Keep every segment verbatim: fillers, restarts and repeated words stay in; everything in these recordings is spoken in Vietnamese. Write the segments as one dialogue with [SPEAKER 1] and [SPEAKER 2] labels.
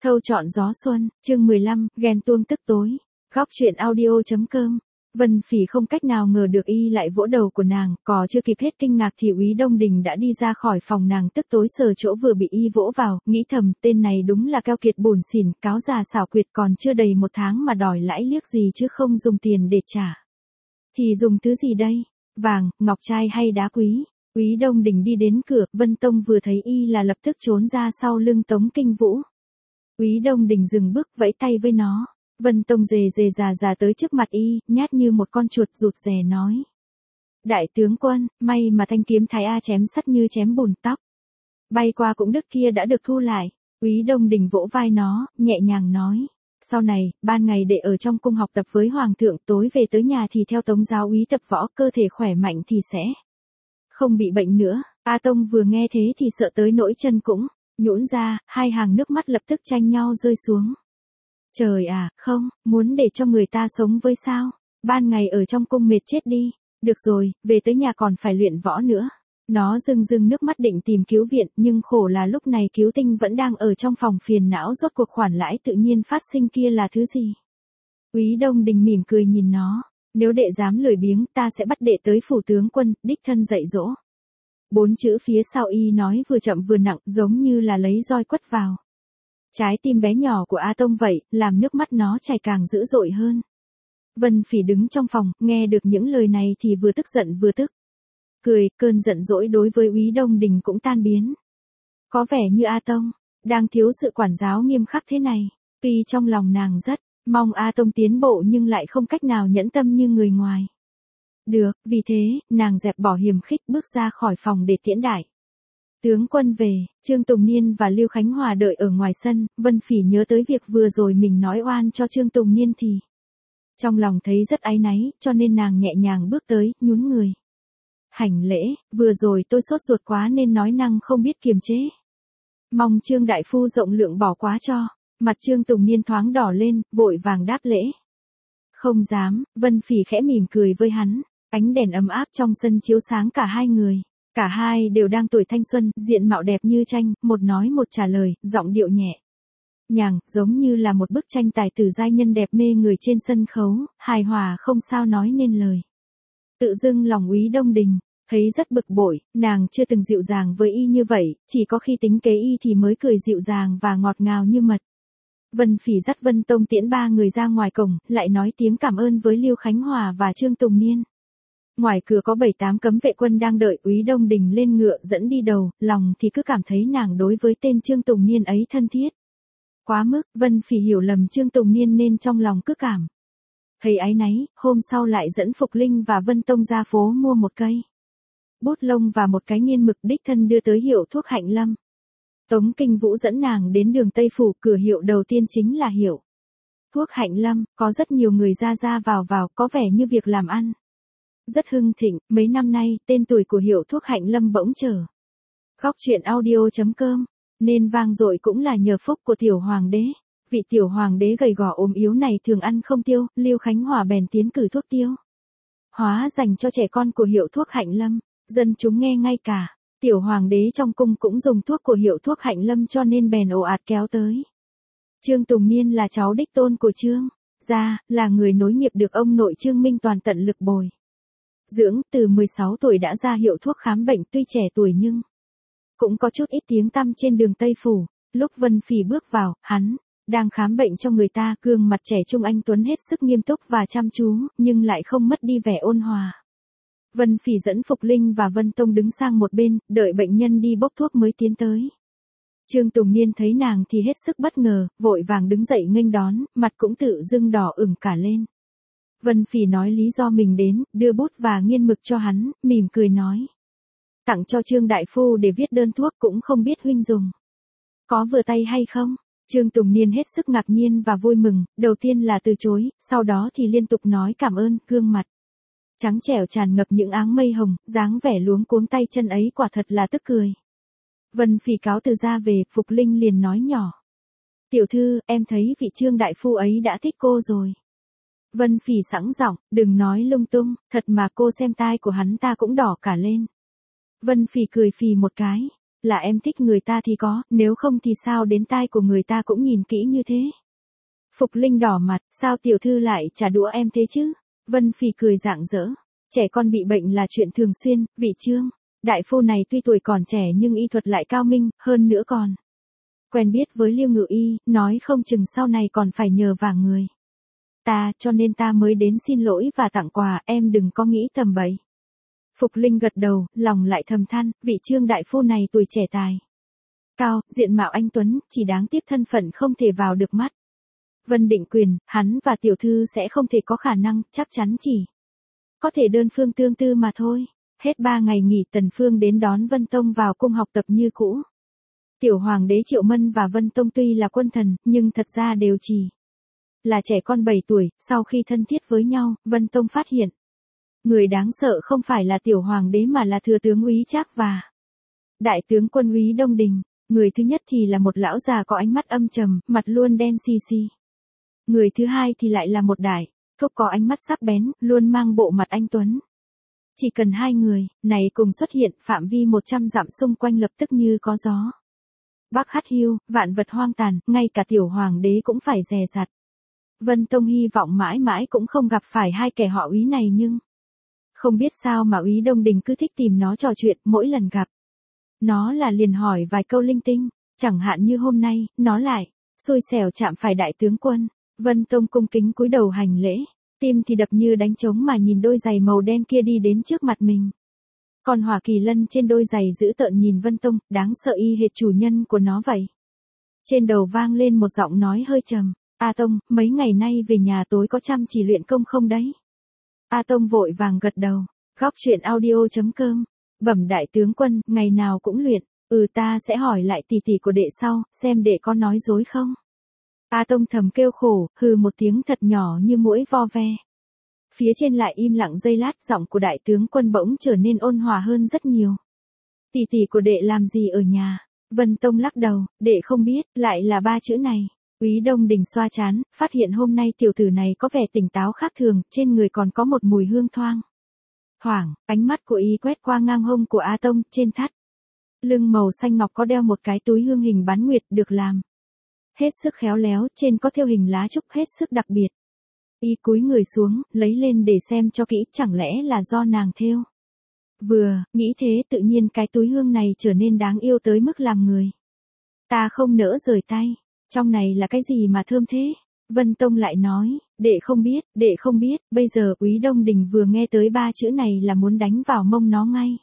[SPEAKER 1] Thâu chọn gió xuân, chương mười lăm, ghen tuông tức tối. Góc truyện audio.com. Vân Phỉ không cách nào ngờ được y lại vỗ đầu của nàng, có chưa kịp hết kinh ngạc thì Úy Đông Đình đã đi ra khỏi phòng nàng, tức tối sờ chỗ vừa bị y vỗ vào, nghĩ thầm tên này đúng là keo kiệt bủn xỉn, cáo già xảo quyệt, còn chưa đầy một tháng mà đòi lãi liếc gì chứ không dùng tiền để trả. Thì dùng thứ gì đây? Vàng, ngọc trai hay đá quý? Úy Đông Đình đi đến cửa, Vân Tông vừa thấy y là lập tức trốn ra sau lưng Tống Kinh Vũ. Úy Đông Đình dừng bước vẫy tay với nó. Vân Tông dề dề già già tới trước mặt y, nhát như một con chuột rụt rè nói. Đại tướng quân, may mà thanh kiếm Thái A chém sắt như chém bùn tóc. Bay qua cũng đứt kia đã được thu lại. Úy Đông Đình vỗ vai nó, nhẹ nhàng nói. Sau này, ban ngày để ở trong cung học tập với Hoàng thượng, tối về tới nhà thì theo Tống giáo úy tập võ, cơ thể khỏe mạnh thì sẽ không bị bệnh nữa. A Tông vừa nghe thế thì sợ tới nỗi chân cũng nhũn ra, hai hàng nước mắt lập tức tranh nhau rơi xuống. Trời à, không, muốn để cho người ta sống với sao? Ban ngày ở trong cung mệt chết đi. Được rồi, về tới nhà còn phải luyện võ nữa. Nó rưng rưng nước mắt định tìm cứu viện, nhưng khổ là lúc này Cứu Tinh vẫn đang ở trong phòng phiền não rốt cuộc khoản lãi tự nhiên phát sinh kia là thứ gì. Úy Đông Đình mỉm cười nhìn nó. Nếu đệ dám lười biếng, ta sẽ bắt đệ tới phủ tướng quân, đích thân dạy dỗ. Bốn chữ phía sau y nói vừa chậm vừa nặng, giống như là lấy roi quất vào. Trái tim bé nhỏ của A Tông vậy, làm nước mắt nó chảy càng dữ dội hơn. Vân Phỉ đứng trong phòng, nghe được những lời này thì vừa tức giận vừa tức. Cười, cơn giận dỗi đối với Úy Đông Đình cũng tan biến. Có vẻ như A Tông đang thiếu sự quản giáo nghiêm khắc thế này. Tuy trong lòng nàng rất mong A Tông tiến bộ nhưng lại không cách nào nhẫn tâm như người ngoài. Được, vì thế, nàng dẹp bỏ hiềm khích bước ra khỏi phòng để tiễn đại tướng quân về. Trương Tùng Niên và Lưu Khánh Hòa đợi ở ngoài sân. Vân Phỉ nhớ tới việc vừa rồi mình nói oan cho Trương Tùng Niên thì trong lòng thấy rất áy náy, cho nên nàng nhẹ nhàng bước tới, nhún người. Hành lễ, vừa rồi tôi sốt ruột quá nên nói năng không biết kiềm chế. Mong Trương đại phu rộng lượng bỏ quá cho. Mặt Trương Tùng Niên thoáng đỏ lên, vội vàng đáp lễ. Không dám. Vân Phỉ khẽ mỉm cười với hắn. Ánh đèn ấm áp trong sân chiếu sáng cả hai người. Cả hai đều đang tuổi thanh xuân, diện mạo đẹp như tranh, một nói một trả lời, giọng điệu nhẹ nhàng, giống như là một bức tranh tài tử giai nhân đẹp mê người trên sân khấu, hài hòa không sao nói nên lời. Tự dưng lòng Úy Đông Đình thấy rất bực bội, nàng chưa từng dịu dàng với y như vậy, chỉ có khi tính kế y thì mới cười dịu dàng và ngọt ngào như mật. Vân Phỉ dắt Vân Tông tiễn ba người ra ngoài cổng, lại nói tiếng cảm ơn với Lưu Khánh Hòa và Trương Tùng Niên. Ngoài cửa có bảy tám cấm vệ quân đang đợi. Úy Đông Đình lên ngựa dẫn đi đầu, lòng thì cứ cảm thấy nàng đối với tên Trương Tùng Niên ấy thân thiết quá mức. Vân Phỉ hiểu lầm Trương Tùng Niên nên trong lòng cứ cảm thấy áy náy. Hôm sau lại dẫn Phục Linh và Vân Tông ra phố mua một cây bút lông và một cái nghiên mực, đích thân đưa tới hiệu thuốc Hạnh Lâm. Tống Kinh Vũ dẫn nàng đến đường Tây Phủ, cửa hiệu đầu tiên chính là hiệu thuốc Hạnh Lâm. Có rất nhiều người ra ra vào vào, có vẻ như việc làm ăn rất hưng thịnh. Mấy năm nay, tên tuổi của hiệu thuốc Hạnh Lâm bỗng trở góc truyện audio.com nên vang dội cũng là nhờ phúc của tiểu hoàng đế. Vị tiểu hoàng đế gầy gò ốm yếu này thường ăn không tiêu, Lưu Khánh Hòa bèn tiến cử thuốc tiêu hóa dành cho trẻ con của hiệu thuốc Hạnh Lâm. Dân chúng nghe ngay cả tiểu hoàng đế trong cung cũng dùng thuốc của hiệu thuốc Hạnh Lâm, cho nên bèn ồ ạt kéo tới. Trương Tùng Niên là cháu đích tôn của Trương gia, là người nối nghiệp được ông nội Trương Minh Toàn tận lực bồi dưỡng, từ mười sáu tuổi đã ra hiệu thuốc khám bệnh, tuy trẻ tuổi nhưng cũng có chút ít tiếng tăm trên đường Tây Phủ. Lúc Vân Phỉ bước vào, hắn đang khám bệnh cho người ta, gương mặt trẻ trung anh tuấn hết sức nghiêm túc và chăm chú, nhưng lại không mất đi vẻ ôn hòa. Vân Phỉ dẫn Phục Linh và Vân Tông đứng sang một bên, đợi bệnh nhân đi bốc thuốc mới tiến tới. Trương Tùng Niên thấy nàng thì hết sức bất ngờ, vội vàng đứng dậy nghênh đón, mặt cũng tự dưng đỏ ửng cả lên. Vân Phỉ nói lý do mình đến, đưa bút và nghiên mực cho hắn, mỉm cười nói. Tặng cho Trương đại phu để viết đơn thuốc, cũng không biết huynh dùng có vừa tay hay không? Trương Tùng Niên hết sức ngạc nhiên và vui mừng, đầu tiên là từ chối, sau đó thì liên tục nói cảm ơn, gương mặt trắng trẻo tràn ngập những áng mây hồng, dáng vẻ luống cuống tay chân ấy quả thật là tức cười. Vân Phỉ cáo từ ra về, Phục Linh liền nói nhỏ. Tiểu thư, em thấy vị Trương đại phu ấy đã thích cô rồi. Vân Phỉ sẵn giọng, đừng nói lung tung, thật mà cô xem tai của hắn ta cũng đỏ cả lên. Vân Phỉ cười phì một cái. Là em thích người ta thì có, nếu không thì sao đến tai của người ta cũng nhìn kỹ như thế. Phục Linh đỏ mặt, sao tiểu thư lại trả đũa em thế chứ? Vân Phỉ cười rạng rỡ. Trẻ con bị bệnh là chuyện thường xuyên, vị Trương. Đại phu này tuy tuổi còn trẻ nhưng y thuật lại cao minh, hơn nữa còn quen biết với Liêu Ngự Y, nói không chừng sau này còn phải nhờ vả người ta, cho nên ta mới đến xin lỗi và tặng quà, em đừng có nghĩ tầm bậy. Phục Linh gật đầu, lòng lại thầm than, vị Trương đại phu này tuổi trẻ tài cao, diện mạo anh tuấn, chỉ đáng tiếc thân phận không thể vào được mắt Vân Định Quyền, hắn và tiểu thư sẽ không thể có khả năng, chắc chắn chỉ có thể đơn phương tương tư mà thôi. Hết ba ngày nghỉ, Tần Phương đến đón Vân Tông vào cung học tập như cũ. Tiểu hoàng đế Triệu Mân và Vân Tông tuy là quân thần, nhưng thật ra đều chỉ là trẻ con bảy tuổi. Sau khi thân thiết với nhau, Vân Tông phát hiện người đáng sợ không phải là tiểu hoàng đế mà là thừa tướng Úy Trác và đại tướng quân Úy Đông Đình. Người thứ nhất thì là một lão già có ánh mắt âm trầm, mặt luôn đen xì xì. Người thứ hai thì lại là một đại thúc có ánh mắt sắc bén, luôn mang bộ mặt anh tuấn. Chỉ cần hai người này cùng xuất hiện, phạm vi một trăm dặm xung quanh lập tức như có gió bắc hắt hiu, vạn vật hoang tàn, ngay cả tiểu hoàng đế cũng phải dè dặt. Vân Tông hy vọng mãi mãi cũng không gặp phải hai kẻ họ Úy này, nhưng không biết sao mà Úy Đông Đình cứ thích tìm nó trò chuyện, mỗi lần gặp nó là liền hỏi vài câu linh tinh, chẳng hạn như hôm nay, nó lại xui xẻo chạm phải đại tướng quân. Vân Tông cung kính cúi đầu hành lễ, tim thì đập như đánh trống mà nhìn đôi giày màu đen kia đi đến trước mặt mình. Còn Hỏa Kỳ Lân trên đôi giày dữ tợn nhìn Vân Tông, đáng sợ y hệt chủ nhân của nó vậy. Trên đầu vang lên một giọng nói hơi trầm, A Tông, mấy ngày nay về nhà tối có chăm chỉ luyện công không đấy? A Tông vội vàng gật đầu, góc truyện audio chấm com, bẩm đại tướng quân, ngày nào cũng luyện, ừ ta sẽ hỏi lại tỷ tỷ của đệ sau, xem đệ có nói dối không. A Tông thầm kêu khổ, hừ một tiếng thật nhỏ như muỗi vo ve. Phía trên lại im lặng giây lát, giọng của đại tướng quân bỗng trở nên ôn hòa hơn rất nhiều. Tỷ tỷ của đệ làm gì ở nhà? Vân Tông lắc đầu, đệ không biết, lại là ba chữ này. Úy Đông Đình xoa trán, phát hiện hôm nay tiểu tử này có vẻ tỉnh táo khác thường, trên người còn có một mùi hương thoang thoảng. Ánh mắt của y quét qua ngang hông của A Tông, trên thắt lưng màu xanh ngọc có đeo một cái túi hương hình bán nguyệt được làm hết sức khéo léo, trên có thêu hình lá trúc hết sức đặc biệt. Y cúi người xuống, lấy lên để xem cho kỹ, chẳng lẽ là do nàng thêu. Vừa nghĩ thế tự nhiên cái túi hương này trở nên đáng yêu tới mức làm người ta không nỡ rời tay. Trong này là cái gì mà thơm thế? Vân Tông lại nói, đệ không biết, đệ không biết. Bây giờ Úy Đông Đình vừa nghe tới ba chữ này là muốn đánh vào mông nó ngay.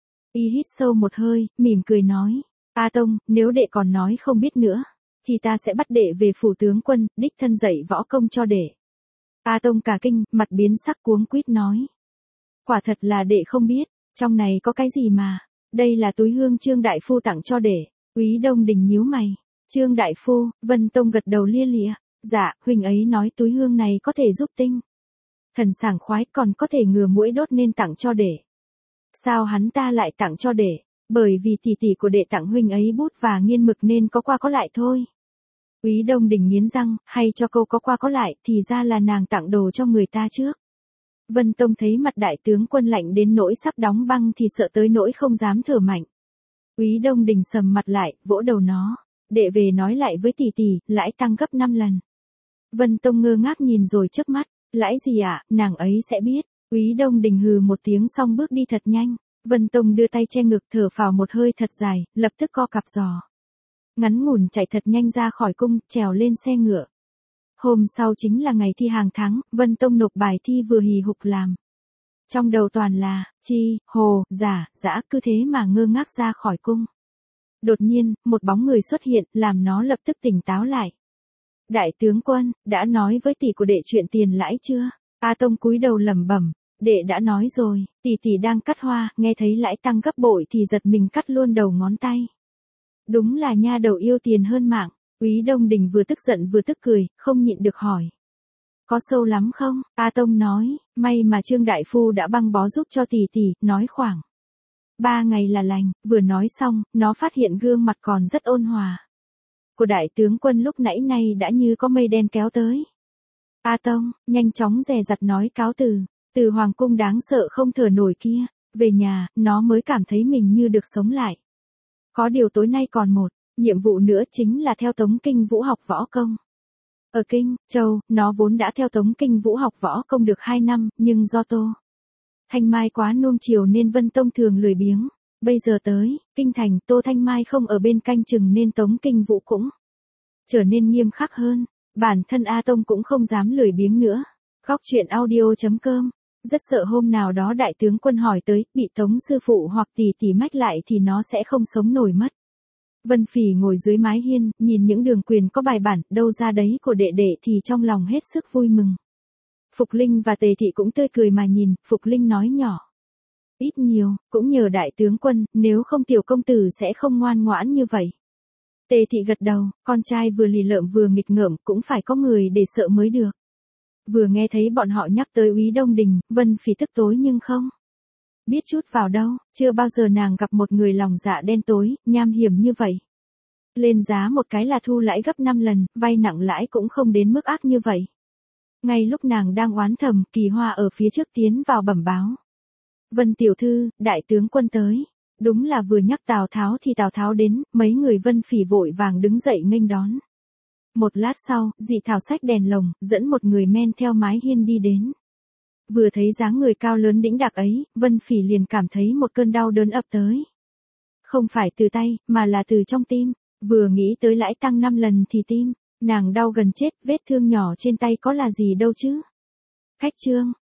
[SPEAKER 1] Y hít sâu một hơi, mỉm cười nói, A Tông, nếu đệ còn nói không biết nữa thì ta sẽ bắt đệ về phủ tướng quân, đích thân dạy võ công cho đệ. A Tông cả kinh, mặt biến sắc cuống quýt nói, quả thật là đệ không biết, trong này có cái gì mà, đây là túi hương Trương đại phu tặng cho đệ. Úy Đông Đình nhíu mày, Trương đại phu? Vân Tông gật đầu lia lịa, dạ, huynh ấy nói túi hương này có thể giúp tinh thần sảng khoái, còn có thể ngừa muỗi đốt nên tặng cho đệ. Sao hắn ta lại tặng cho đệ? Bởi vì tỷ tỷ của đệ tặng huynh ấy bút và nghiên mực nên có qua có lại thôi. Úy Đông Đình nghiến răng, hay cho câu có qua có lại, thì ra là nàng tặng đồ cho người ta trước. Vân Tông thấy mặt đại tướng quân lạnh đến nỗi sắp đóng băng thì sợ tới nỗi không dám thở mạnh. Úy Đông Đình sầm mặt lại, vỗ đầu nó, đệ về nói lại với tỷ tỷ, lãi tăng gấp năm lần. Vân Tông ngơ ngác nhìn rồi chớp mắt, lãi gì ạ, à? Nàng ấy sẽ biết. Úy Đông Đình hừ một tiếng xong bước đi thật nhanh. Vân Tông đưa tay che ngực thở phào một hơi thật dài, lập tức co cặp giò ngắn ngủn chạy thật nhanh ra khỏi cung, trèo lên xe ngựa. Hôm sau chính là ngày thi hàng tháng, Vân Tông nộp bài thi vừa hì hục làm. Trong đầu toàn là, chi, hồ, giả, dã, cứ thế mà ngơ ngác ra khỏi cung. Đột nhiên, một bóng người xuất hiện, làm nó lập tức tỉnh táo lại. Đại tướng quân, đã nói với tỷ của đệ chuyện tiền lãi chưa? A Tông cúi đầu lẩm bẩm, đệ đã nói rồi, tỷ tỷ đang cắt hoa, nghe thấy lãi tăng gấp bội thì giật mình cắt luôn đầu ngón tay. Đúng là nha đầu yêu tiền hơn mạng. Úy Đông Đình vừa tức giận vừa tức cười, không nhịn được hỏi, có sâu lắm không? A Tông nói, may mà Trương đại phu đã băng bó giúp cho tỷ tỷ, nói khoảng ba ngày là lành. Vừa nói xong, nó phát hiện gương mặt còn rất ôn hòa của đại tướng quân lúc nãy nay đã như có mây đen kéo tới. A Tông nhanh chóng dè dặt nói cáo từ. Từ hoàng cung đáng sợ không thở nổi kia, về nhà, nó mới cảm thấy mình như được sống lại. Có điều tối nay còn một nhiệm vụ nữa, chính là theo Tống Kinh Vũ học võ công. Ở Kinh Châu, nó vốn đã theo Tống Kinh Vũ học võ công được hai năm, nhưng do Tô Thanh Mai quá nuông chiều nên Vân Tông thường lười biếng. Bây giờ tới Kinh Thành, Tô Thanh Mai không ở bên canh chừng nên Tống Kinh Vũ cũng trở nên nghiêm khắc hơn. Bản thân A Tông cũng không dám lười biếng nữa. Góc truyện audio chấm com. Rất sợ hôm nào đó đại tướng quân hỏi tới, bị Tống sư phụ hoặc tỷ tỷ mách lại thì nó sẽ không sống nổi mất. Vân Phỉ ngồi dưới mái hiên, nhìn những đường quyền có bài bản, đâu ra đấy của đệ đệ thì trong lòng hết sức vui mừng. Phục Linh và Tề Thị cũng tươi cười mà nhìn, Phục Linh nói nhỏ. Ít nhiều, cũng nhờ đại tướng quân, nếu không tiểu công tử sẽ không ngoan ngoãn như vậy. Tề Thị gật đầu, con trai vừa lì lợm vừa nghịch ngợm, cũng phải có người để sợ mới được. Vừa nghe thấy bọn họ nhắc tới Úy Đông Đình, Vân Phỉ tức tối nhưng không biết chút vào đâu, chưa bao giờ nàng gặp một người lòng dạ đen tối, nham hiểm như vậy. Lên giá một cái là thu lãi gấp năm lần, vay nặng lãi cũng không đến mức ác như vậy. Ngay lúc nàng đang oán thầm, Kỳ Hoa ở phía trước tiến vào bẩm báo. Vân tiểu thư, đại tướng quân tới. Đúng là vừa nhắc Tào Tháo thì Tào Tháo đến, mấy người Vân Phỉ vội vàng đứng dậy nghênh đón. Một lát sau, Dị Thảo xách đèn lồng, dẫn một người men theo mái hiên đi đến. Vừa thấy dáng người cao lớn đĩnh đạc ấy, Vân Phỉ liền cảm thấy một cơn đau đớn ập tới. Không phải từ tay, mà là từ trong tim. Vừa nghĩ tới lãi tăng năm lần thì tim nàng đau gần chết, vết thương nhỏ trên tay có là gì đâu chứ. Khách trương,